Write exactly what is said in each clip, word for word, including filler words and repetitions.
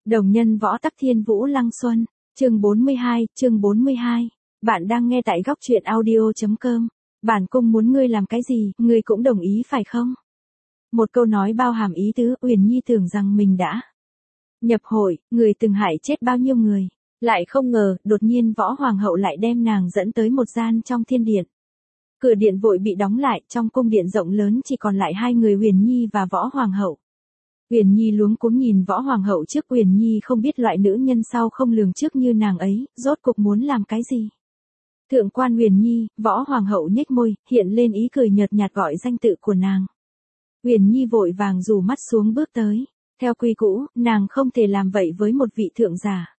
Đồng nhân võ tắc thiên vũ lăng xuân, chương bốn mươi hai, chương bốn mươi hai. Bạn đang nghe tại góc truyện audio.com. Bản cung muốn ngươi làm cái gì, ngươi cũng đồng ý phải không? Một câu nói bao hàm ý tứ, Uyển Nhi tưởng rằng mình đã nhập hội, người từng hại chết bao nhiêu người. Lại không ngờ, đột nhiên võ hoàng hậu lại đem nàng dẫn tới một gian trong thiên điện. Cửa điện vội bị đóng lại, trong cung điện rộng lớn chỉ còn lại hai người Uyển Nhi và võ hoàng hậu. Uyển Nhi luống cuống nhìn võ hoàng hậu trước, Uyển Nhi không biết loại nữ nhân sau không lường trước như nàng ấy, rốt cục muốn làm cái gì. Thượng quan Uyển Nhi, võ hoàng hậu nhếch môi, hiện lên ý cười nhợt nhạt gọi danh tự của nàng. Uyển Nhi vội vàng rủ mắt xuống bước tới. Theo quy cũ, nàng không thể làm vậy với một vị thượng giả.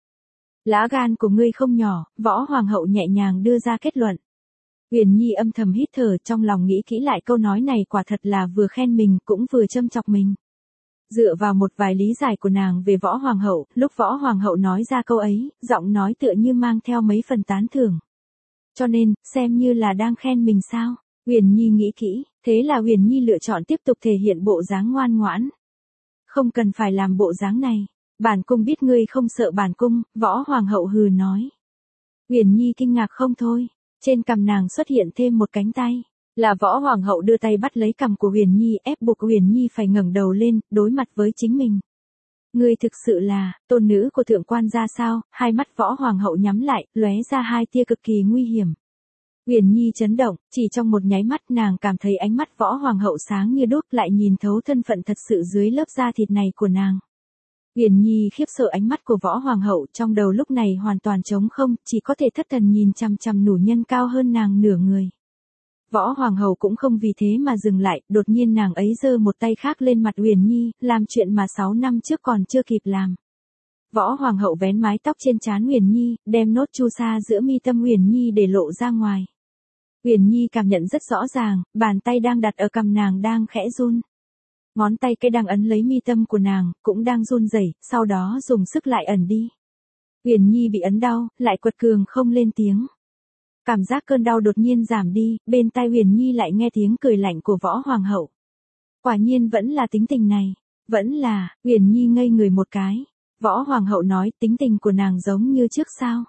Lá gan của ngươi không nhỏ, võ hoàng hậu nhẹ nhàng đưa ra kết luận. Uyển Nhi âm thầm hít thở, trong lòng nghĩ kỹ lại câu nói này quả thật là vừa khen mình cũng vừa châm chọc mình. Dựa vào một vài lý giải của nàng về võ hoàng hậu, lúc võ hoàng hậu nói ra câu ấy, giọng nói tựa như mang theo mấy phần tán thưởng. Cho nên, xem như là đang khen mình sao? Uyển Nhi nghĩ kỹ, thế là Uyển Nhi lựa chọn tiếp tục thể hiện bộ dáng ngoan ngoãn. Không cần phải làm bộ dáng này, bản cung biết ngươi không sợ bản cung, võ hoàng hậu hừ nói. Uyển Nhi kinh ngạc không thôi, trên cằm nàng xuất hiện thêm một cánh tay. Là võ hoàng hậu đưa tay bắt lấy cằm của Uyển Nhi, ép buộc Uyển Nhi phải ngẩng đầu lên, đối mặt với chính mình. Ngươi thực sự là tôn nữ của thượng quan gia sao? Hai mắt võ hoàng hậu nhắm lại, lóe ra hai tia cực kỳ nguy hiểm. Uyển Nhi chấn động, chỉ trong một nháy mắt nàng cảm thấy ánh mắt võ hoàng hậu sáng như đuốc, lại nhìn thấu thân phận thật sự dưới lớp da thịt này của nàng. Uyển Nhi khiếp sợ ánh mắt của võ hoàng hậu, trong đầu lúc này hoàn toàn trống không, chỉ có thể thất thần nhìn chằm chằm nụ nhân cao hơn nàng nửa người. Võ hoàng hậu cũng không vì thế mà dừng lại, đột nhiên nàng ấy giơ một tay khác lên mặt Uyển Nhi, làm chuyện mà sáu năm trước còn chưa kịp làm. Võ hoàng hậu vén mái tóc trên trán Uyển Nhi, đem nốt chu sa giữa mi tâm Uyển Nhi để lộ ra ngoài. Uyển Nhi cảm nhận rất rõ ràng, bàn tay đang đặt ở cằm nàng đang khẽ run. Ngón tay cái đang ấn lấy mi tâm của nàng, cũng đang run rẩy, sau đó dùng sức lại ẩn đi. Uyển Nhi bị ấn đau, lại quật cường không lên tiếng. Cảm giác cơn đau đột nhiên giảm đi, bên tai Uyển Nhi lại nghe tiếng cười lạnh của võ hoàng hậu. Quả nhiên vẫn là tính tình này, vẫn là, Uyển Nhi ngây người một cái. Võ hoàng hậu nói tính tình của nàng giống như trước sao?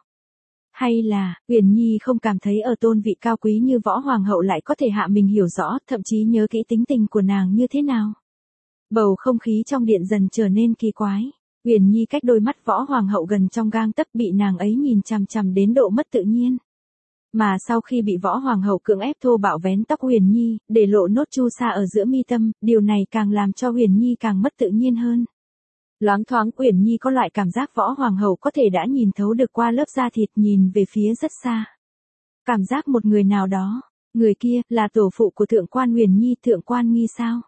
Hay là, Uyển Nhi không cảm thấy ở tôn vị cao quý như võ hoàng hậu lại có thể hạ mình hiểu rõ, thậm chí nhớ kỹ tính tình của nàng như thế nào? Bầu không khí trong điện dần trở nên kỳ quái. Uyển Nhi cách đôi mắt võ hoàng hậu gần trong gang tấc, bị nàng ấy nhìn chằm chằm đến độ mất tự nhiên. Mà sau khi bị võ hoàng hậu cưỡng ép thô bạo vén tóc Uyển Nhi, để lộ nốt chu sa ở giữa mi tâm, điều này càng làm cho Uyển Nhi càng mất tự nhiên hơn. Loáng thoáng Uyển Nhi có loại cảm giác võ hoàng hậu có thể đã nhìn thấu được qua lớp da thịt, nhìn về phía rất xa. Cảm giác một người nào đó, người kia là tổ phụ của thượng quan Uyển Nhi, thượng quan Nghi sao?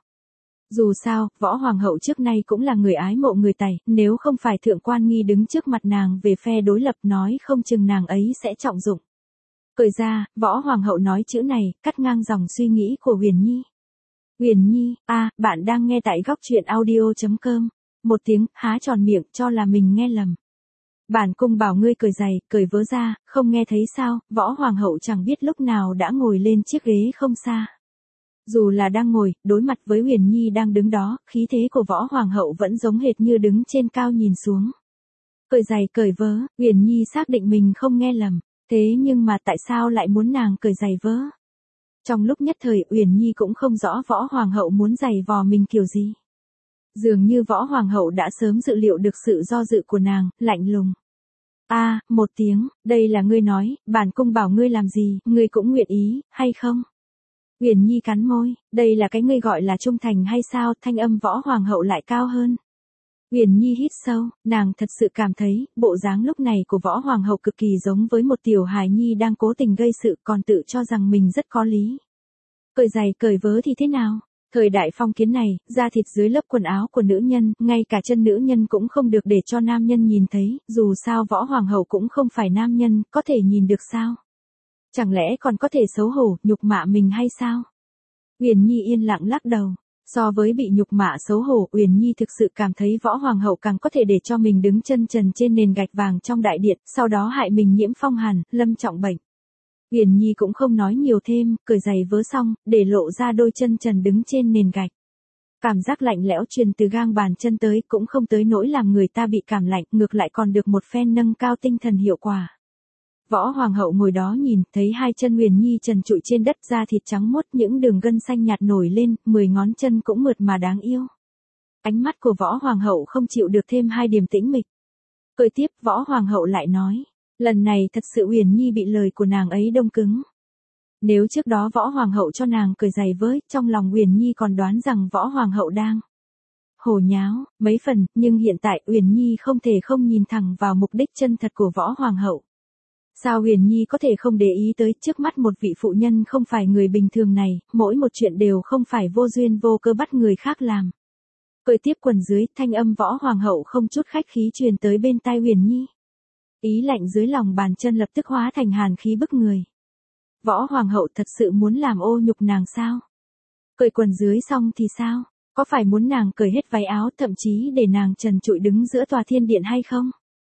Dù sao, võ hoàng hậu trước nay cũng là người ái mộ người Tày, nếu không phải thượng quan Nghi đứng trước mặt nàng về phe đối lập, nói không chừng nàng ấy sẽ trọng dụng. Cởi ra, võ hoàng hậu nói chữ này, cắt ngang dòng suy nghĩ của Uyển Nhi. Uyển Nhi, a, à, bạn đang nghe tại góc truyện audio.com. Một tiếng, há tròn miệng, cho là mình nghe lầm. Bản cung bảo ngươi cởi giày, cởi vớ ra, không nghe thấy sao? Võ hoàng hậu chẳng biết lúc nào đã ngồi lên chiếc ghế không xa. Dù là đang ngồi, đối mặt với Uyển Nhi đang đứng đó, khí thế của võ hoàng hậu vẫn giống hệt như đứng trên cao nhìn xuống. Cởi giày, cởi vớ, Uyển Nhi xác định mình không nghe lầm. Thế nhưng mà tại sao lại muốn nàng cởi giày vớ? Trong lúc nhất thời, Uyển Nhi cũng không rõ võ hoàng hậu muốn giày vò mình kiểu gì. Dường như võ hoàng hậu đã sớm dự liệu được sự do dự của nàng, lạnh lùng. A, à, một tiếng, đây là ngươi nói, bản cung bảo ngươi làm gì, ngươi cũng nguyện ý, hay không? Uyển Nhi cắn môi, đây là cái ngươi gọi là trung thành hay sao? Thanh âm võ hoàng hậu lại cao hơn. Uyển Nhi hít sâu, nàng thật sự cảm thấy, bộ dáng lúc này của võ hoàng hậu cực kỳ giống với một tiểu hài nhi đang cố tình gây sự, còn tự cho rằng mình rất có lý. Cởi giày cởi vớ thì thế nào? Thời đại phong kiến này, da thịt dưới lớp quần áo của nữ nhân, ngay cả chân nữ nhân cũng không được để cho nam nhân nhìn thấy, dù sao võ hoàng hậu cũng không phải nam nhân, có thể nhìn được sao? Chẳng lẽ còn có thể xấu hổ, nhục mạ mình hay sao? Uyển Nhi yên lặng lắc đầu. So với bị nhục mạ xấu hổ, Uyển Nhi thực sự cảm thấy võ hoàng hậu càng có thể để cho mình đứng chân trần trên nền gạch vàng trong đại điện, sau đó hại mình nhiễm phong hàn, lâm trọng bệnh. Uyển Nhi cũng không nói nhiều thêm, cởi giày vớ xong, để lộ ra đôi chân trần đứng trên nền gạch. Cảm giác lạnh lẽo truyền từ gang bàn chân tới cũng không tới nỗi làm người ta bị cảm lạnh, ngược lại còn được một phen nâng cao tinh thần hiệu quả. Võ Hoàng hậu ngồi đó nhìn, thấy hai chân Huyền Nhi trần trụi trên đất, da thịt trắng muốt, những đường gân xanh nhạt nổi lên, mười ngón chân cũng mượt mà đáng yêu. Ánh mắt của Võ Hoàng hậu không chịu được thêm hai điểm tĩnh mịch. Cười tiếp, Võ Hoàng hậu lại nói, lần này thật sự Huyền Nhi bị lời của nàng ấy đông cứng. Nếu trước đó Võ Hoàng hậu cho nàng cởi giày với, trong lòng Huyền Nhi còn đoán rằng Võ Hoàng hậu đang hồ nháo, mấy phần, nhưng hiện tại Huyền Nhi không thể không nhìn thẳng vào mục đích chân thật của Võ Hoàng hậu. Sao Huyền Nhi có thể không để ý tới trước mắt một vị phụ nhân không phải người bình thường này, mỗi một chuyện đều không phải vô duyên vô cớ bắt người khác làm. Cởi tiếp quần dưới, thanh âm Võ Hoàng hậu không chút khách khí truyền tới bên tai Huyền Nhi. Ý lạnh dưới lòng bàn chân lập tức hóa thành hàn khí bức người. Võ Hoàng hậu thật sự muốn làm ô nhục nàng sao? Cởi quần dưới xong thì sao? Có phải muốn nàng cởi hết váy áo, thậm chí để nàng trần trụi đứng giữa tòa thiên điện hay không?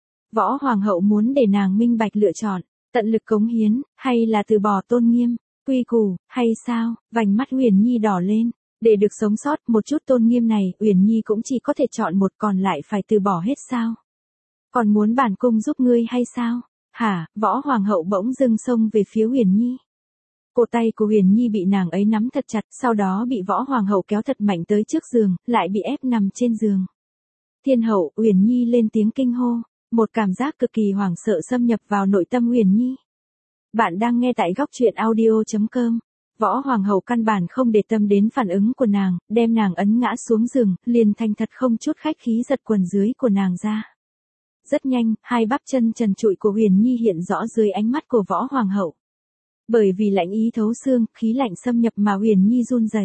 Võ Hoàng hậu muốn để nàng minh bạch lựa chọn, tận lực cống hiến, hay là từ bỏ tôn nghiêm, quy củ, hay sao? Vành mắt Huyền Nhi đỏ lên. Để được sống sót một chút tôn nghiêm này, Huyền Nhi cũng chỉ có thể chọn một, còn lại phải từ bỏ hết sao? Còn muốn bản cung giúp ngươi hay sao? Hả? Võ Hoàng hậu bỗng dưng xông về phía Huyền Nhi. Cổ tay của Huyền Nhi bị nàng ấy nắm thật chặt, sau đó bị Võ Hoàng hậu kéo thật mạnh tới trước giường, lại bị ép nằm trên giường. Thiên hậu, Huyền Nhi lên tiếng kinh hô, một cảm giác cực kỳ hoảng sợ xâm nhập vào nội tâm Huyền Nhi. Bạn đang nghe tại góc truyện audio chấm com. Võ Hoàng hậu căn bản không để tâm đến phản ứng của nàng, đem nàng ấn ngã xuống giường, liền thành thật không chút khách khí giật quần dưới của nàng ra. Rất nhanh, hai bắp chân trần trụi của Huyền Nhi hiện rõ dưới ánh mắt của Võ Hoàng hậu. Bởi vì lạnh ý thấu xương, khí lạnh xâm nhập mà Huyền Nhi run rẩy.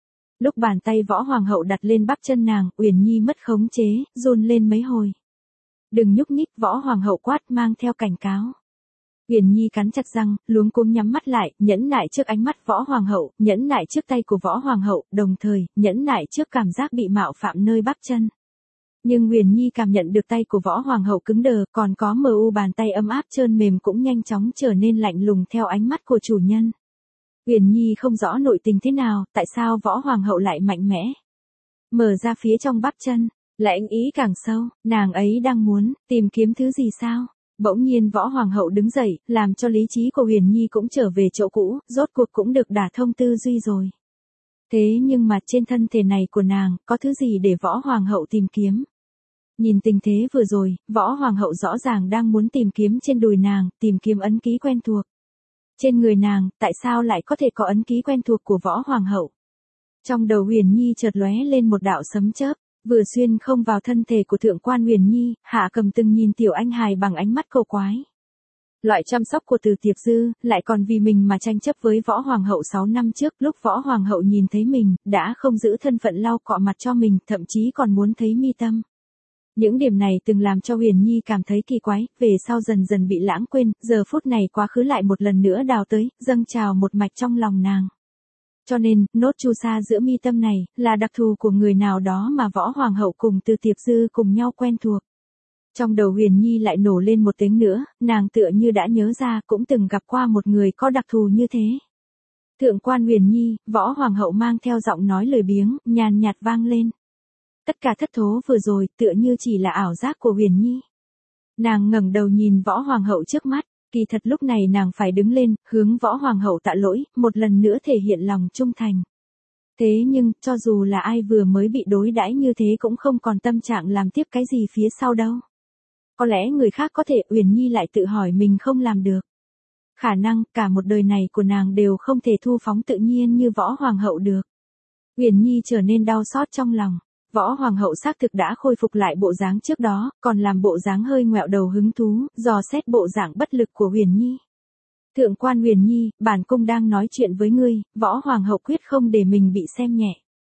Lúc bàn tay Võ Hoàng hậu đặt lên bắp chân nàng, Huyền Nhi mất khống chế, run lên mấy hồi. Đừng nhúc nhích, Võ Hoàng hậu quát mang theo cảnh cáo. Huyền Nhi cắn chặt răng, luống cuống nhắm mắt lại, nhẫn nại trước ánh mắt Võ Hoàng hậu, nhẫn nại trước tay của Võ Hoàng hậu, đồng thời, nhẫn nại trước cảm giác bị mạo phạm nơi bắp chân. Nhưng Huyền Nhi cảm nhận được tay của Võ Hoàng hậu cứng đờ, còn có mờ u bàn tay ấm áp trơn mềm cũng nhanh chóng trở nên lạnh lùng theo ánh mắt của chủ nhân. Huyền Nhi không rõ nội tình thế nào, tại sao Võ Hoàng hậu lại mạnh mẽ mở ra phía trong bắp chân, lãnh ý càng sâu, nàng ấy đang muốn tìm kiếm thứ gì sao? Bỗng nhiên Võ Hoàng hậu đứng dậy, làm cho lý trí của Huyền Nhi cũng trở về chỗ cũ, rốt cuộc cũng được đả thông tư duy rồi. Thế nhưng mà trên thân thể này của nàng, có thứ gì để Võ Hoàng hậu tìm kiếm? Nhìn tình thế vừa rồi, Võ Hoàng hậu rõ ràng đang muốn tìm kiếm trên đùi nàng, tìm kiếm ấn ký quen thuộc. Trên người nàng, tại sao lại có thể có ấn ký quen thuộc của Võ Hoàng hậu? Trong đầu Huyền Nhi chợt lóe lên một đạo sấm chớp, vừa xuyên không vào thân thể của thượng quan Huyền Nhi, Hạ Cầm từng nhìn tiểu anh hài bằng ánh mắt cầu quái. Loại chăm sóc của Từ Tiệp Dư, lại còn vì mình mà tranh chấp với Võ Hoàng hậu sáu năm trước, lúc Võ Hoàng hậu nhìn thấy mình, đã không giữ thân phận lau cọ mặt cho mình, thậm chí còn muốn thấy mi tâm. Những điểm này từng làm cho Huyền Nhi cảm thấy kỳ quái, về sau dần dần bị lãng quên, giờ phút này quá khứ lại một lần nữa đào tới, dâng trào một mạch trong lòng nàng. Cho nên, nốt chu sa giữa mi tâm này, là đặc thù của người nào đó mà Võ Hoàng hậu cùng Từ Tiệp Dư cùng nhau quen thuộc. Trong đầu Huyền Nhi lại nổ lên một tiếng nữa, nàng tựa như đã nhớ ra cũng từng gặp qua một người có đặc thù như thế. Thượng quan Huyền Nhi, Võ Hoàng hậu mang theo giọng nói lười biếng, nhàn nhạt vang lên. Tất cả thất thố vừa rồi tựa như chỉ là ảo giác của Huyền Nhi. Nàng ngẩng đầu nhìn Võ Hoàng hậu trước mắt, kỳ thật lúc này nàng phải đứng lên, hướng Võ Hoàng hậu tạ lỗi, một lần nữa thể hiện lòng trung thành. Thế nhưng, cho dù là ai vừa mới bị đối đãi như thế cũng không còn tâm trạng làm tiếp cái gì phía sau đâu. Có lẽ người khác có thể, Huyền Nhi lại tự hỏi mình không làm được. Khả năng, cả một đời này của nàng đều không thể thu phóng tự nhiên như Võ Hoàng hậu được. Huyền Nhi trở nên đau xót trong lòng. Võ Hoàng hậu xác thực đã khôi phục lại bộ dáng trước đó, còn làm bộ dáng hơi ngoẹo đầu hứng thú, dò xét bộ dạng bất lực của Huyền Nhi. Thượng quan Huyền Nhi, bản cung đang nói chuyện với ngươi, Võ Hoàng hậu quyết không để mình bị xem nhẹ.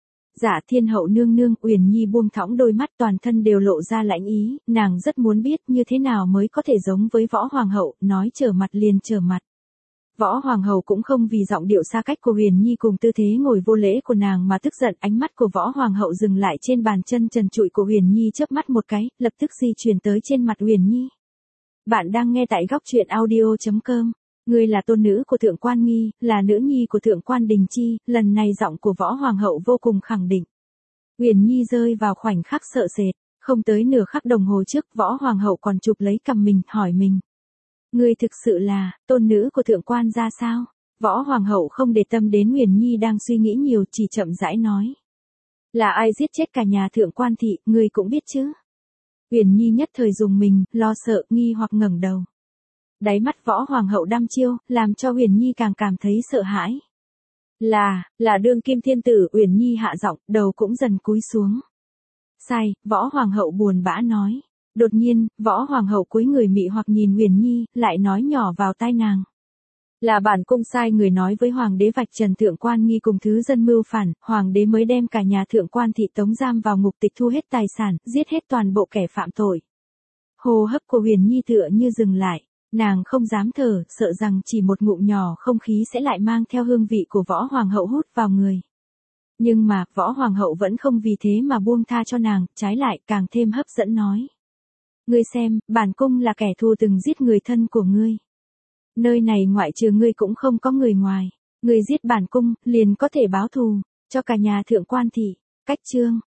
Dạ thiên hậu nương nương, Huyền Nhi buông thõng đôi mắt toàn thân đều lộ ra lãnh ý, nàng rất muốn biết như thế nào mới có thể giống với Võ Hoàng hậu, nói trở mặt liền trở mặt. Võ Hoàng hậu cũng không vì giọng điệu xa cách của Huyền Nhi cùng tư thế ngồi vô lễ của nàng mà tức giận, ánh mắt của Võ Hoàng hậu dừng lại trên bàn chân trần trụi của Huyền Nhi chớp mắt một cái, lập tức di chuyển tới trên mặt Huyền Nhi. Bạn đang nghe tại góc truyện audio chấm com. Ngươi là tôn nữ của Thượng quan Nghi, là nữ nhi của Thượng quan Đình Chi, lần này giọng của Võ Hoàng hậu vô cùng khẳng định. Uyển Nhi rơi vào khoảnh khắc sợ sệt, không tới nửa khắc đồng hồ trước Võ Hoàng hậu còn chụp lấy cằm mình, hỏi mình. Ngươi thực sự là, tôn nữ của thượng quan gia sao? Võ Hoàng hậu không để tâm đến Uyển Nhi đang suy nghĩ nhiều, chỉ chậm rãi nói. Là ai giết chết cả nhà thượng quan thị, ngươi cũng biết chứ? Uyển Nhi nhất thời dùng mình, lo sợ, nghi hoặc ngẩng đầu. Đáy mắt Võ Hoàng hậu đăm chiêu, làm cho Uyển Nhi càng cảm thấy sợ hãi. Là, là đương kim thiên tử. Uyển Nhi hạ giọng, đầu cũng dần cúi xuống. Sai, Võ Hoàng hậu buồn bã nói. Đột nhiên, Võ Hoàng hậu cúi người mị hoặc nhìn Uyển Nhi, lại nói nhỏ vào tai nàng. Là bản cung sai người nói với Hoàng đế vạch trần thượng quan nghi cùng thứ dân mưu phản, Hoàng đế mới đem cả nhà thượng quan thị tống giam vào ngục, tịch thu hết tài sản, giết hết toàn bộ kẻ phạm tội. Hô hấp của Uyển Nhi tựa như dừng lại, nàng không dám thở, sợ rằng chỉ một ngụm nhỏ không khí sẽ lại mang theo hương vị của Võ Hoàng hậu hút vào người. Nhưng mà, Võ Hoàng hậu vẫn không vì thế mà buông tha cho nàng, trái lại càng thêm hấp dẫn nói. Ngươi xem, bản cung là kẻ thù từng giết người thân của ngươi. Nơi này ngoại trừ ngươi cũng không có người ngoài. Ngươi giết bản cung, liền có thể báo thù, cho cả nhà thượng quan thị. Cách chương.